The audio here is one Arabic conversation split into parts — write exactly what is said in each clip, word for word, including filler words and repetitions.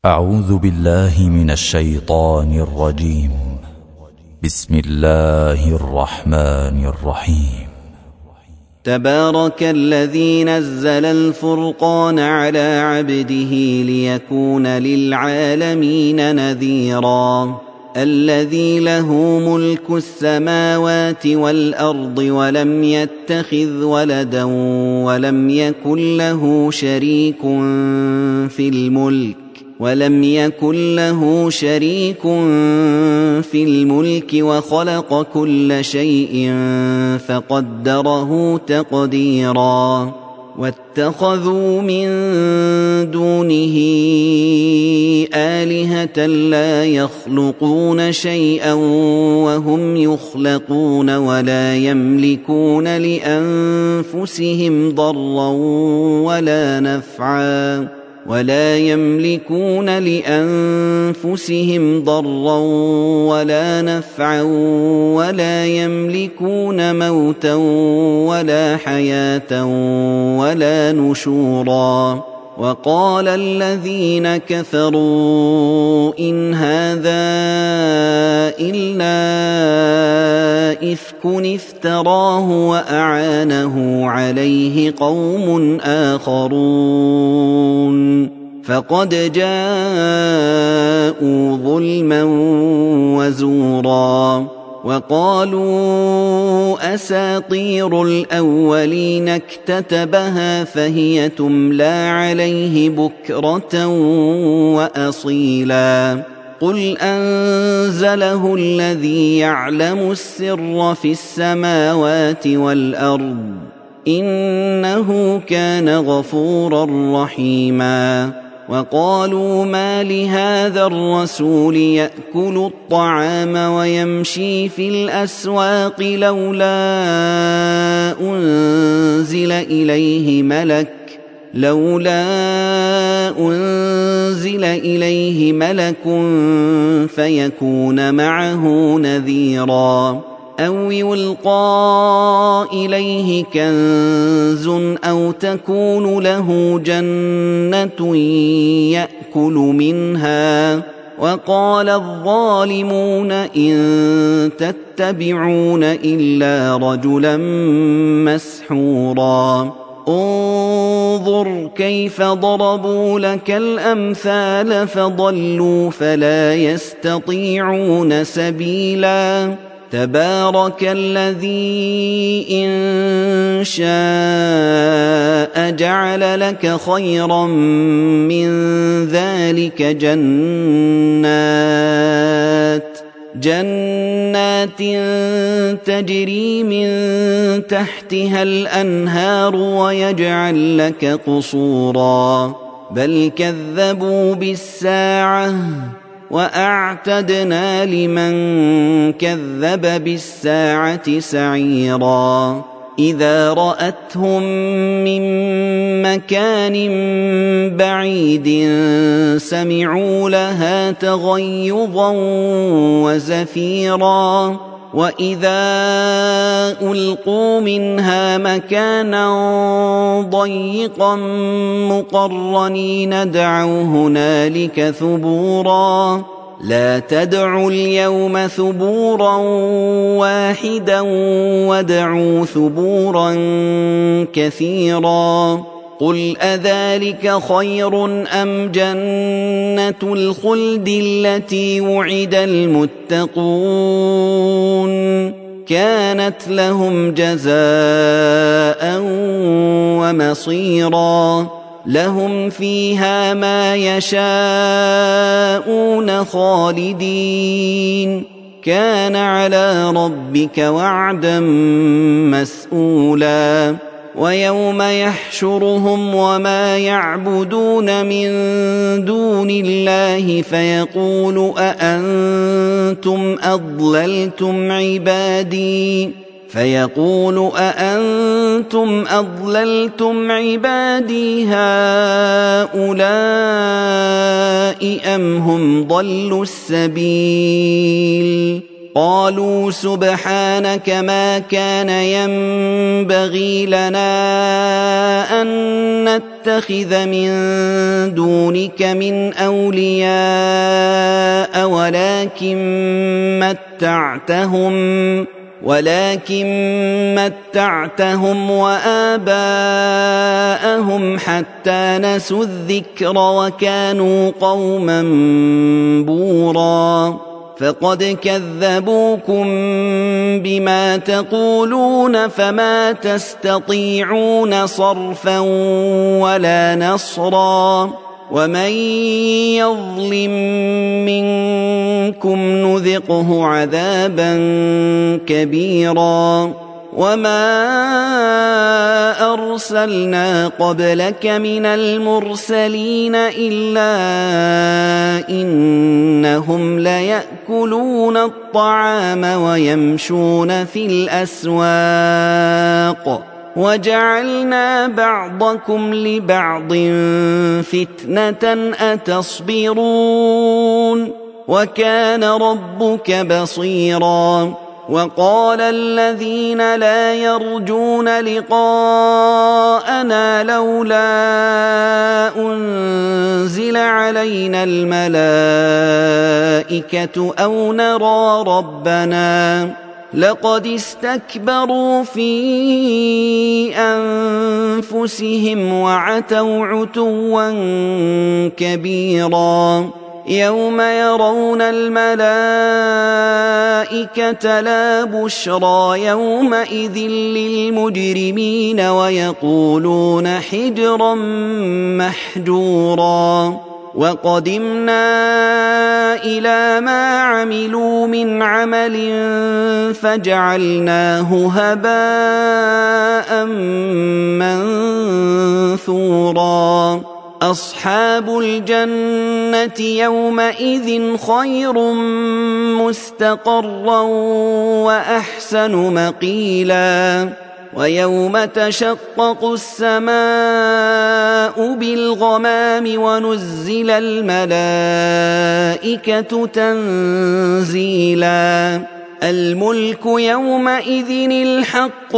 أعوذ بالله من الشيطان الرجيم. بسم الله الرحمن الرحيم. تبارك الذي نزل الفرقان على عبده ليكون للعالمين نذيرا. الذي له ملك السماوات والأرض ولم يتخذ ولدا ولم يكن له شريك في الملك ولم يكن له شريك في الملك وخلق كل شيء فقدره تقديرا. واتخذوا من دونه آلهة لا يخلقون شيئا وهم يخلقون ولا يملكون لأنفسهم ضرا ولا نفعا ولا يملكون لأنفسهم ضرا ولا نفعا ولا يملكون موتا ولا حياة ولا نشورا. وقال الذين كفروا إن هذا إلا إفك افتراه وأعانه عليه قوم آخرون فقد جاءوا ظلما وزورا. وقالوا أساطير الأولين اكتتبها فهي تملى عليه بكرة وأصيلا. قل أنزله الذي يعلم السر في السماوات والأرض إنه كان غفورا رحيما. وقالوا ما لهذا الرسول يأكل الطعام ويمشي في الأسواق لولا أنزل إليه ملك لولا أنزل إليه ملك فيكون معه نذيرا. أو يلقى إليه كنز أو تكون له جنة يأكل منها. وقال الظالمون إن تتبعون إلا رجلا مسحورا. انظر كيف ضربوا لك الأمثال فضلوا فلا يستطيعون سبيلا. تبارك الذي إن شاء جعل لك خيرا من ذلك جنات جنات تجري من تحتها الأنهار ويجعل لك قصورا. بل كذبوا بالساعة وأعتدنا لمن كذب بالساعة سعيرا. إذا رأتهم من مكان بعيد سمعوا لها تغيظا وزفيرا. وإذا ألقوا منها مكانا ضيقا مقرنين دعوا هنالك ثبورا. لا تدعوا اليوم ثبورا واحدا وادعوا ثبورا كثيرا. قل أذلك خير أم جنة الخلد التي وعد المتقون كانت لهم جزاء ومصيرا. لهم فيها ما يشاءون خالدين كان على ربك وعدا مسئولا. ويوم يحشرهم وما يعبدون من دون الله فيقول أأنتم أضللتم عبادي فيقول أأنتم أضللتم عبادي هؤلاء أم هم ضلوا السبيل. قالوا سبحانك ما كان ينبغي لنا أن نتبع نتخذ من دونك من أولياء ولكن متعتهم ولكن متعتهم وآباءهم حتى نسوا الذكر وكانوا قوما بورا فقد كذبوكم بما تقولون فما تستطيعون صرفا ولا نصرا ومن يظلم منكم نذقه عذابا كبيرا وما أرسلنا قبلك من المرسلين إلا إنهم ليأكلون الطعام ويمشون في الأسواق وجعلنا بعضكم لبعض فتنة أتصبرون وكان ربك بصيرا وقال الذين لا يرجون لقاءنا لولا أنزل علينا الملائكة أو نرى ربنا لقد استكبروا في أنفسهم وعتوا عتوا كبيرا يوم يرون الملائكة لا بشرى يومئذ للمجرمين ويقولون حجرا محجورا وقدمنا إلى ما عملوا من عمل فجعلناه هباء منثورا أصحاب الجنة يومئذ خير مستقرا وأحسن مقيلا ويوم تشقق السماء بالغمام ونزل الملائكة تنزيلا الملك يومئذ الحق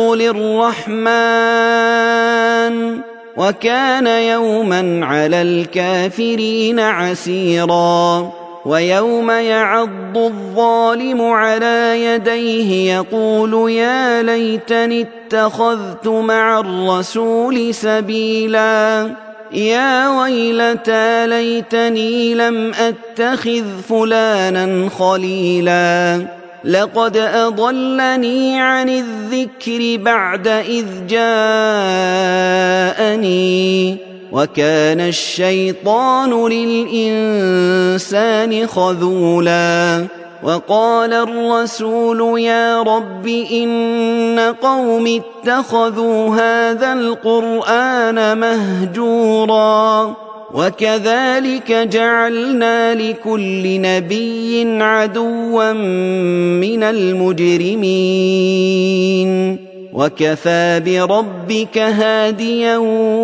للرحمن وكان يوما على الكافرين عسيرا ويوم يعض الظالم على يديه يقول يا ليتني اتخذت مع الرسول سبيلا يا ويلتى ليتني لم أتخذ فلانا خليلا لقد أضلني عن الذكر بعد إذ جاءني وكان الشيطان للإنسان خذولا وقال الرسول يا رب إن قوم اتخذوا هذا القرآن مهجورا وكذلك جعلنا لكل نبي عدوا من المجرمين وكفى بربك هاديا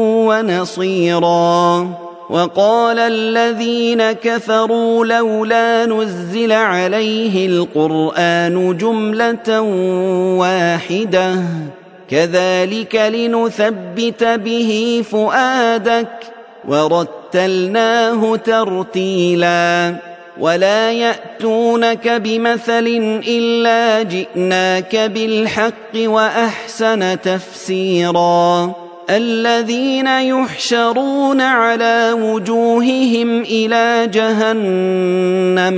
ونصيرا وقال الذين كفروا لولا نزل عليه القرآن جملة واحدة كذلك لنثبت به فؤادك ورتلناه ترتيلا ولا يأتونك بمثل إلا جئناك بالحق وأحسن تفسيرا الذين يحشرون على وجوههم إلى جهنم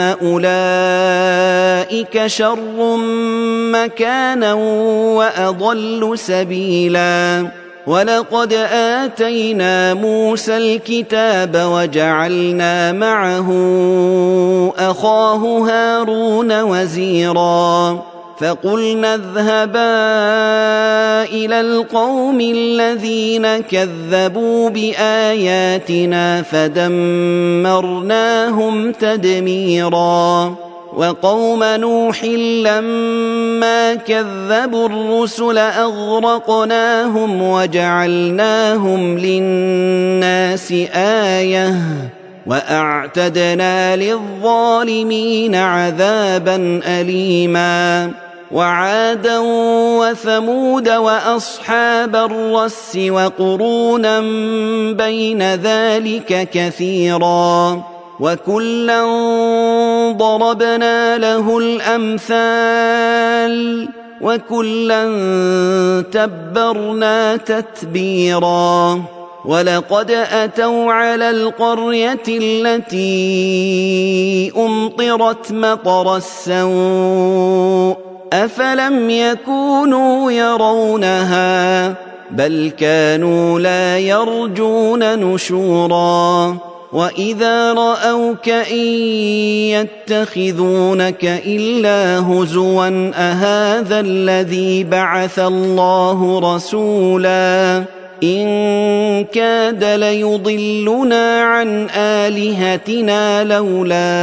أولئك شر مكانا وأضل سبيلا ولقد آتينا موسى الكتاب وجعلنا معه أخاه هارون وزيرا فقلنا اذهبا إلى القوم الذين كذبوا بآياتنا فدمرناهم تدميرا وقوم نوح لما كذبوا الرسل أغرقناهم وجعلناهم للناس آية وأعتدنا للظالمين عذابا أليما وعادا وثمود وأصحاب الرس وقرونا بين ذلك كثيرا وكلا ضربنا له الأمثال وكلا تبرنا تتبيرا ولقد أتوا على القرية التي أمطرت مطر السوء أفلم يكونوا يرونها بل كانوا لا يرجون نشورا وإذا رأوك إن يتخذونك إلا هزوا أهذا الذي بعث الله رسولا إن كاد ليضلنا عن آلهتنا لولا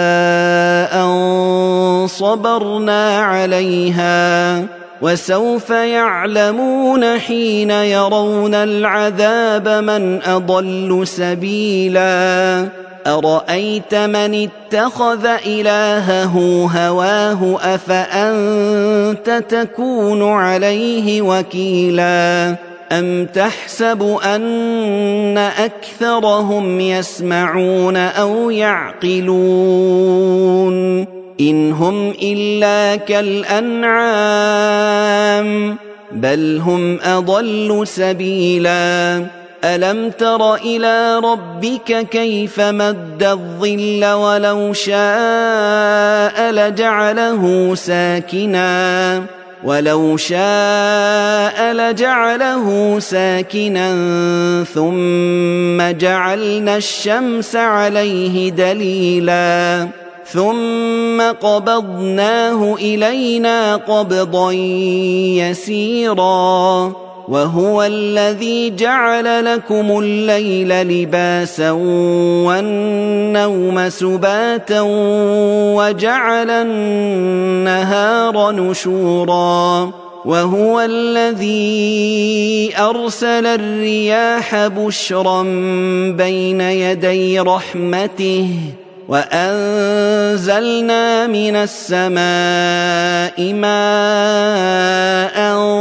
أن صبرنا عليها وسوف يعلمون حين يرون العذاب من أضل سبيلا أرأيت من اتخذ إلهه هواه أفأنت تكون عليه وكيلا أم تحسب أن أكثرهم يسمعون أو يعقلون إن هم إلا كالأنعام بل هم أضل سبيلا ألم تر إلى ربك كيف مد الظل ولو شاء لجعله ساكنا ولو شاء لجعله ساكنا ثم جعلنا الشمس عليه دليلا ثم قبضناه إلينا قبضا يسيرا وهو الذي جعل لكم الليل لباسا والنوم سباتا وجعل النهار نشورا وهو الذي أرسل الرياح بشرا بين يدي رحمته وأنزلنا من السماء ماء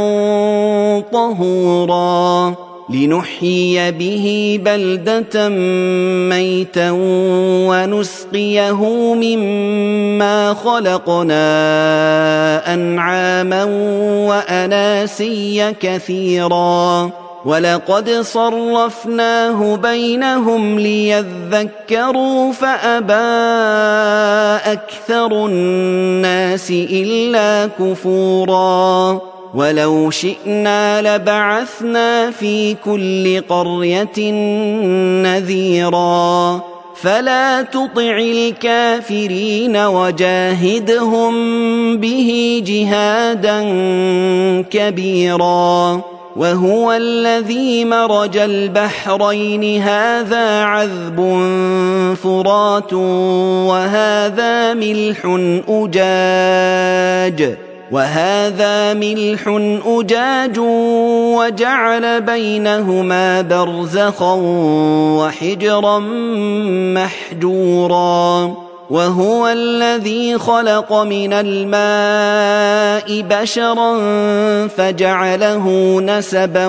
طهورا لنحيي به بلدة ميتا ونسقيه مما خلقنا أنعاما وأناسيا كثيرا ولقد صرفناه بينهم ليذكروا فأبى أكثر الناس إلا كفورا ولو شئنا لبعثنا في كل قرية نذيرا فلا تطع الكافرين وجاهدهم به جهادا كبيرا وهو الذي مرج البحرين هذا عذب فرات وهذا ملح أجاج وهذا ملح أجاج وجعل بينهما برزخا وحجرا محجورا وهو الذي خلق من الماء بشرا فجعله نسبا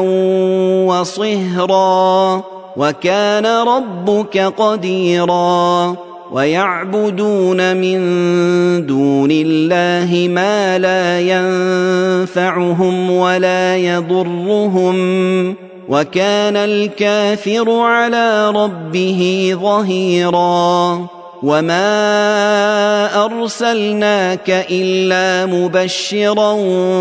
وصهرا وكان ربك قديرا ويعبدون من دون الله ما لا ينفعهم ولا يضرهم وكان الكافر على ربه ظهيرا وما أرسلناك إلا مبشرا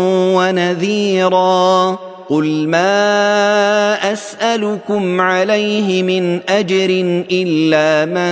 ونذيرا قل ما أسألكم عليه من أجر إلا من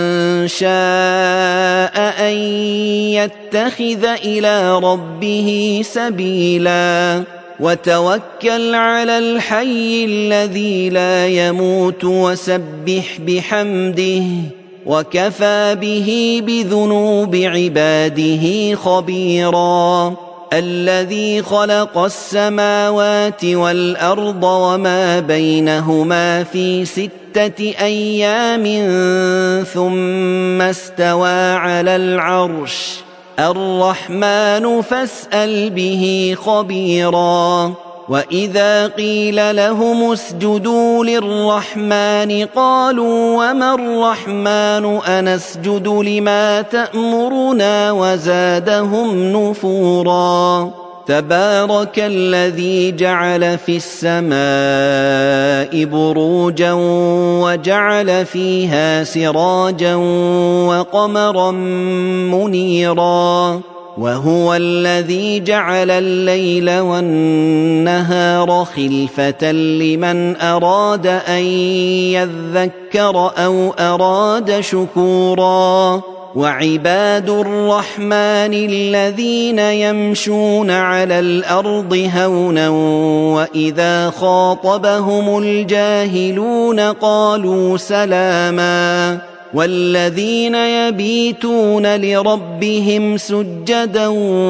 شاء أن يتخذ إلى ربه سبيلا وتوكل على الحي الذي لا يموت وسبح بحمده وكفى به بذنوب عباده خبيرا الذي خلق السماوات والأرض وما بينهما في ستة أيام ثم استوى على العرش الرحمن فاسأل به خبيرا وإذا قيل لهم اسجدوا للرحمن قالوا وما الرحمن أنسجد لما تأمرنا وزادهم نفورا تبارك الذي جعل في السماء بروجا وجعل فيها سراجا وقمرا منيرا وهو الذي جعل الليل والنهار خلفة لمن أراد أن يذكر أو أراد شكورا وعباد الرحمن الذين يمشون على الأرض هونا وإذا خاطبهم الجاهلون قالوا سلاما والذين يبيتون لربهم سجدا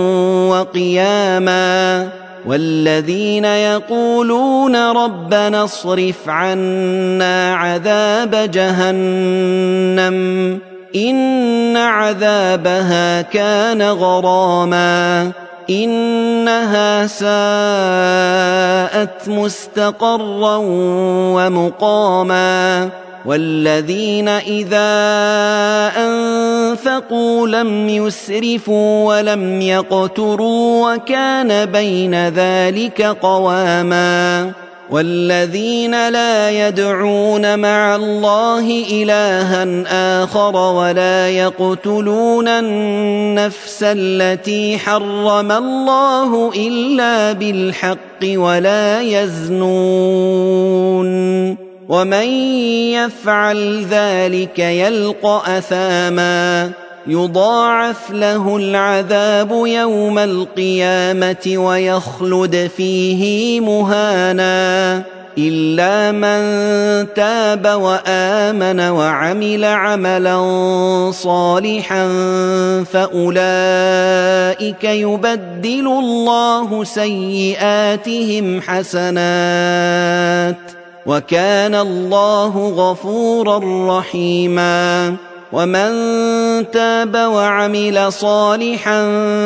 وقياما والذين يقولون ربنا اصرف عنا عذاب جهنم إن عذابها كان غراما إنها ساءت مستقرا ومقاما والذين إذا أنفقوا لم يسرفوا ولم يقتروا وكان بين ذلك قواما والذين لا يدعون مع الله إلها آخر ولا يقتلون النفس التي حرم الله إلا بالحق ولا يزنون ومن يفعل ذلك يلقى أثاما يضاعف له العذاب يوم القيامة ويخلد فيه مهانا إلا من تاب وآمن وعمل عملا صالحا فأولئك يبدل الله سيئاتهم حسنات وكان الله غفورا رحيما ومن تاب وعمل صالحا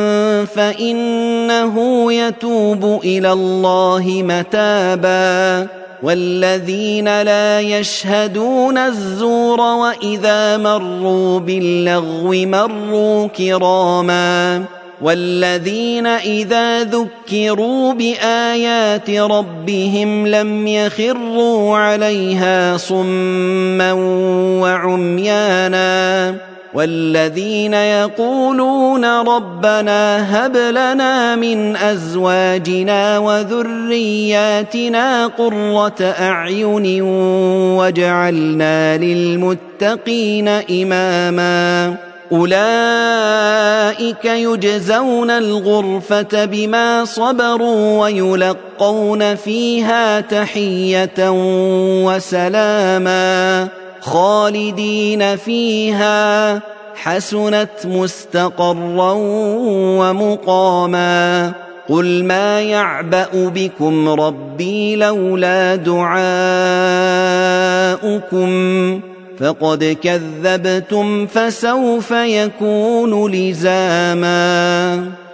فإنه يتوب إلى الله متابا والذين لا يشهدون الزور وإذا مروا باللغو مروا كراما والذين إذا ذكروا بآيات ربهم لم يخروا عليها صما وعميانا والذين يقولون ربنا هب لنا من أزواجنا وذرياتنا قرة أعين واجعلنا للمتقين إماما أولئك يجزون الغرفة بما صبروا ويلقون فيها تحية وسلاما خالدين فيها حسنت مستقرا ومقاما قل ما يعبأ بكم ربي لولا دعاؤكم فقد كذبتم فسوف يكون لزاما